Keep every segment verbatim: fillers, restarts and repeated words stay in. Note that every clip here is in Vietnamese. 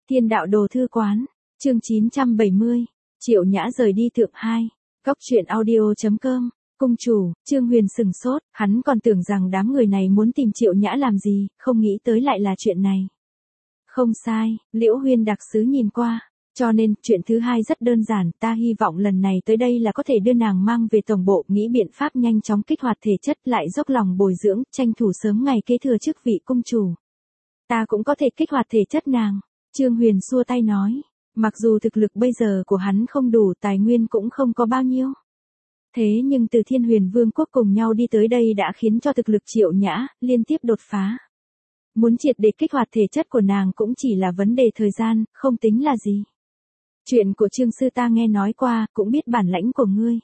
Thiên đạo đồ thư quán, chương chín trăm bảy mươi, Triệu Nhã rời đi Thượng hai. Cốc truyện audio chấm com, cung chủ, Trương Huyền sừng sốt, hắn còn tưởng rằng đám người này muốn tìm Triệu Nhã làm gì, không nghĩ tới lại là chuyện này. Không sai, Liễu Huyên đặc sứ nhìn qua, cho nên, chuyện thứ hai rất đơn giản, ta hy vọng lần này tới đây là có thể đưa nàng mang về tổng bộ, nghĩ biện pháp nhanh chóng kích hoạt thể chất lại dốc lòng bồi dưỡng, tranh thủ sớm ngày kế thừa chức vị cung chủ. Ta cũng có thể kích hoạt thể chất nàng. Trương Huyền xua tay nói, mặc dù thực lực bây giờ của hắn không đủ, tài nguyên cũng không có bao nhiêu. Thế nhưng từ Thiên Huyền Vương quốc cùng nhau đi tới đây đã khiến cho thực lực Triệu Nhã liên tiếp đột phá. Muốn triệt để kích hoạt thể chất của nàng cũng chỉ là vấn đề thời gian, không tính là gì. Chuyện của Trương sư ta nghe nói qua, cũng biết bản lãnh của ngươi.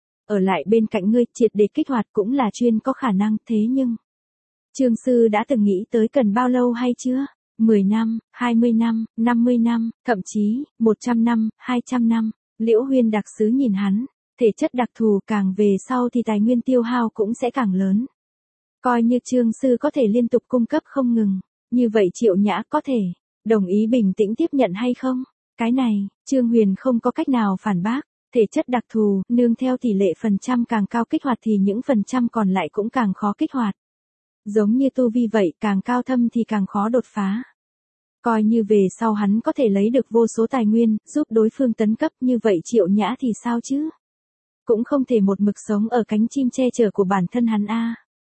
Ở lại bên cạnh ngươi, triệt để kích hoạt cũng là chuyên có khả năng, thế nhưng Trương sư đã từng nghĩ tới cần bao lâu hay chưa? mười năm, hai mươi năm, năm mươi năm, thậm chí, một trăm năm, hai trăm năm. Liễu Huyên đặc sứ nhìn hắn, thể chất đặc thù càng về sau thì tài nguyên tiêu hao cũng sẽ càng lớn. Coi như Trương sư có thể liên tục cung cấp không ngừng, như vậy Triệu Nhã có thể đồng ý bình tĩnh tiếp nhận hay không? Cái này, Trương Huyền không có cách nào phản bác, thể chất đặc thù, nương theo tỷ lệ phần trăm càng cao kích hoạt thì những phần trăm còn lại cũng càng khó kích hoạt. Giống như tu vi vậy, càng cao thâm thì càng khó đột phá. Coi như về sau hắn có thể lấy được vô số tài nguyên, giúp đối phương tấn cấp, như vậy Triệu Nhã thì sao chứ? Cũng không thể một mực sống ở cánh chim che chở của bản thân hắn a.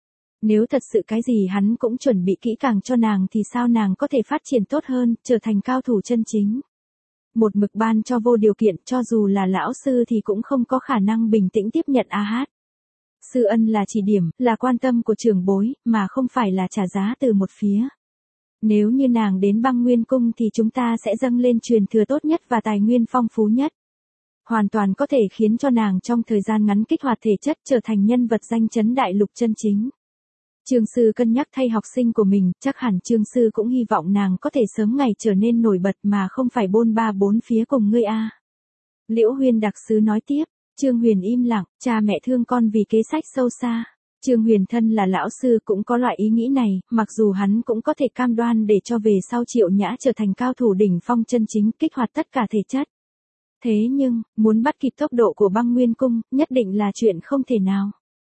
Nếu thật sự cái gì hắn cũng chuẩn bị kỹ càng cho nàng thì sao nàng có thể phát triển tốt hơn, trở thành cao thủ chân chính. Một mực ban cho vô điều kiện, cho dù là lão sư thì cũng không có khả năng bình tĩnh tiếp nhận a hát. Sư ân là chỉ điểm, là quan tâm của trưởng bối, mà không phải là trả giá từ một phía. Nếu như nàng đến Băng Nguyên Cung thì chúng ta sẽ dâng lên truyền thừa tốt nhất và tài nguyên phong phú nhất. Hoàn toàn có thể khiến cho nàng trong thời gian ngắn kích hoạt thể chất, trở thành nhân vật danh chấn đại lục chân chính. Trương sư cân nhắc thay học sinh của mình, chắc hẳn Trương sư cũng hy vọng nàng có thể sớm ngày trở nên nổi bật mà không phải bôn ba bốn phía cùng ngươi a. Liễu Huyên đặc sứ nói tiếp. Trương Huyền im lặng, cha mẹ thương con vì kế sách sâu xa. Trương Huyền thân là lão sư cũng có loại ý nghĩ này, mặc dù hắn cũng có thể cam đoan để cho về sau Triệu Nhã trở thành cao thủ đỉnh phong chân chính, kích hoạt tất cả thể chất. Thế nhưng, muốn bắt kịp tốc độ của Băng Nguyên Cung, nhất định là chuyện không thể nào.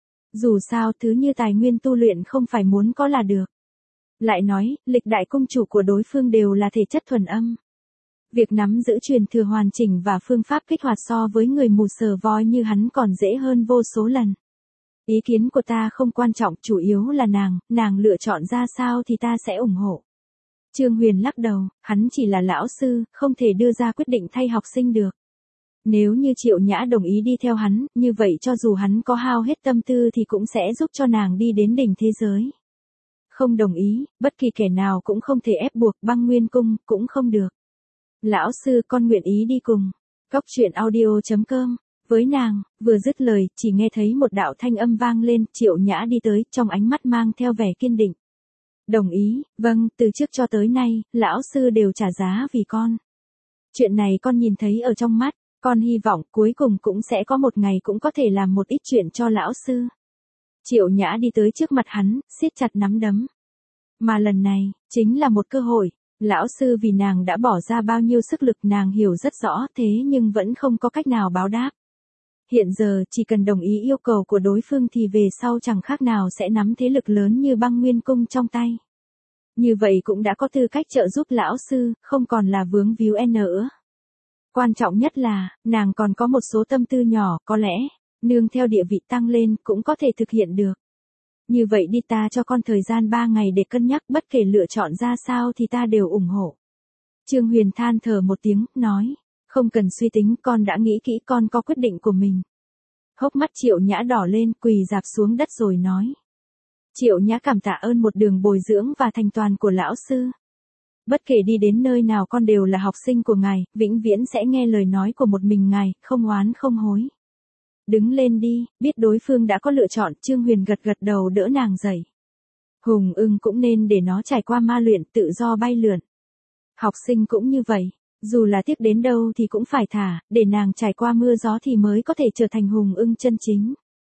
Dù sao thứ như tài nguyên tu luyện không phải muốn có là được. Lại nói, lịch đại cung chủ của đối phương đều là thể chất thuần âm. Việc nắm giữ truyền thừa hoàn chỉnh và phương pháp kích hoạt so với người mù sờ voi như hắn còn dễ hơn vô số lần. Ý kiến của ta không quan trọng, chủ yếu là nàng, nàng lựa chọn ra sao thì ta sẽ ủng hộ. Trương Huyền lắc đầu, hắn chỉ là lão sư, không thể đưa ra quyết định thay học sinh được. Nếu như Triệu Nhã đồng ý đi theo hắn, như vậy cho dù hắn có hao hết tâm tư thì cũng sẽ giúp cho nàng đi đến đỉnh thế giới. Không đồng ý, bất kỳ kẻ nào cũng không thể ép buộc, Băng Nguyên Cung cũng không được. Lão sư con nguyện ý đi cùng. Cốc truyện audio chấm com. Với nàng, vừa dứt lời, chỉ nghe thấy một đạo thanh âm vang lên, Triệu Nhã đi tới, trong ánh mắt mang theo vẻ kiên định. Đồng ý, vâng, từ trước cho tới nay, lão sư đều trả giá vì con. Chuyện này con nhìn thấy ở trong mắt, con hy vọng cuối cùng cũng sẽ có một ngày cũng có thể làm một ít chuyện cho lão sư. Triệu Nhã đi tới trước mặt hắn, siết chặt nắm đấm. Mà lần này, chính là một cơ hội. Lão sư vì nàng đã bỏ ra bao nhiêu sức lực nàng hiểu rất rõ, thế nhưng vẫn không có cách nào báo đáp. Hiện giờ chỉ cần đồng ý yêu cầu của đối phương thì về sau chẳng khác nào sẽ nắm thế lực lớn như Băng Nguyên Cung trong tay. Như vậy cũng đã có tư cách trợ giúp lão sư, không còn là vướng víu nữa. Quan trọng nhất là, nàng còn có một số tâm tư nhỏ, có lẽ, nương theo địa vị tăng lên cũng có thể thực hiện được. Như vậy đi, ta cho con thời gian ba ngày để cân nhắc, bất kể lựa chọn ra sao thì ta đều ủng hộ. Trương Huyền than thở một tiếng, nói, không cần suy tính, con đã nghĩ kỹ, con có quyết định của mình. Hốc mắt Triệu Nhã đỏ lên, quỳ rạp xuống đất rồi nói. Triệu Nhã cảm tạ ơn một đường bồi dưỡng và thành toàn của lão sư. Bất kể đi đến nơi nào con đều là học sinh của ngài, vĩnh viễn sẽ nghe lời nói của một mình ngài, không oán không hối. Đứng lên đi, biết đối phương đã có lựa chọn, Trương Huyền gật gật đầu đỡ nàng dậy. Hùng ưng cũng nên để nó trải qua ma luyện, tự do bay lượn. Học sinh cũng như vậy, dù là tiếc đến đâu thì cũng phải thả, để nàng trải qua mưa gió thì mới có thể trở thành hùng ưng chân chính.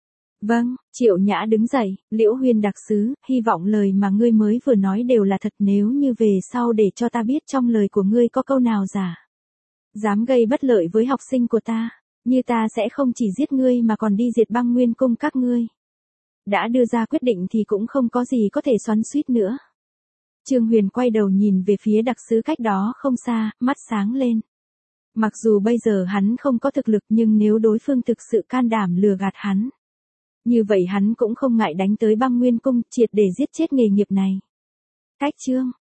Vâng, Triệu Nhã đứng dậy, Liễu Huyên đặc sứ, hy vọng lời mà ngươi mới vừa nói đều là thật, nếu như về sau để cho ta biết trong lời của ngươi có câu nào giả. Dám gây bất lợi với học sinh của ta, như ta sẽ không chỉ giết ngươi mà còn đi diệt Băng Nguyên cung các ngươi. Đã đưa ra quyết định thì cũng không có gì có thể xoắn xuýt nữa. Trương Huyền quay đầu nhìn về phía đặc sứ cách đó không xa, mắt sáng lên. Mặc dù bây giờ hắn không có thực lực nhưng nếu đối phương thực sự can đảm lừa gạt hắn, như vậy hắn cũng không ngại đánh tới Băng Nguyên cung, triệt để giết chết nghề nghiệp này. Cách chương